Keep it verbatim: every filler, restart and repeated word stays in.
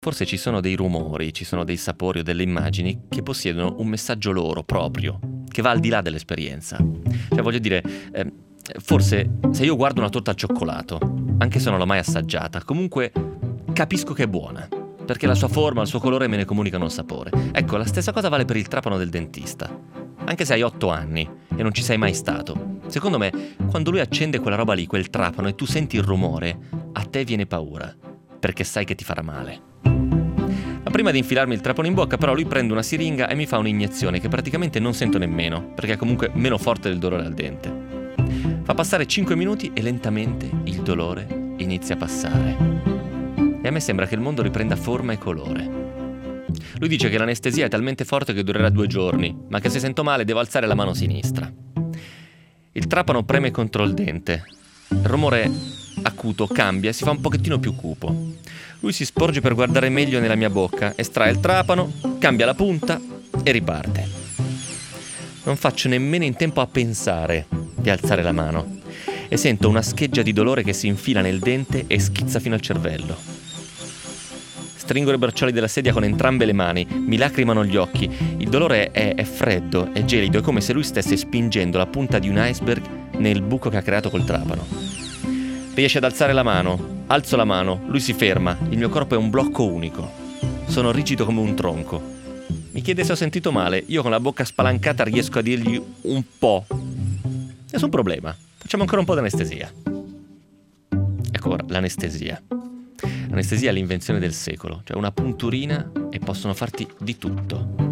Forse ci sono dei rumori, ci sono dei sapori o delle immagini che possiedono un messaggio loro proprio, che va al di là dell'esperienza. Cioè, voglio dire, eh, forse se io guardo una torta al cioccolato, anche se non l'ho mai assaggiata, comunque capisco che è buona, perché la sua forma, il suo colore me ne comunicano il sapore. Ecco, la stessa cosa vale per il trapano del dentista. Anche se hai otto anni e non ci sei mai stato, secondo me, quando lui accende quella roba lì, quel trapano, e tu senti il rumore, a te viene paura, perché sai che ti farà male. Ma prima di infilarmi il trapano in bocca, però, lui prende una siringa e mi fa un'iniezione che praticamente non sento nemmeno, perché è comunque meno forte del dolore al dente. Fa passare cinque minuti e lentamente il dolore inizia a passare. E a me sembra che il mondo riprenda forma e colore. Lui dice che l'anestesia è talmente forte che durerà due giorni, ma che se sento male devo alzare la mano sinistra. Il trapano preme contro il dente. Il rumore acuto cambia e si fa un pochettino più cupo. Lui si sporge per guardare meglio nella mia bocca, estrae il trapano, cambia la punta e riparte. Non faccio nemmeno in tempo a pensare di alzare la mano e sento una scheggia di dolore che si infila nel dente e schizza fino al cervello. Stringo le braccioli della sedia con entrambe le mani, mi lacrimano gli occhi. Il dolore è, è freddo, è gelido, è come se lui stesse spingendo la punta di un iceberg nel buco che ha creato col trapano. Riesce ad alzare la mano. Alzo la mano, lui si ferma, il mio corpo è un blocco unico. Sono rigido come un tronco. Mi chiede se ho sentito male, io con la bocca spalancata riesco a dirgli un po'. Nessun problema, facciamo ancora un po' di anestesia. Ecco ora, l'anestesia. L'anestesia è l'invenzione del secolo, cioè una punturina e possono farti di tutto.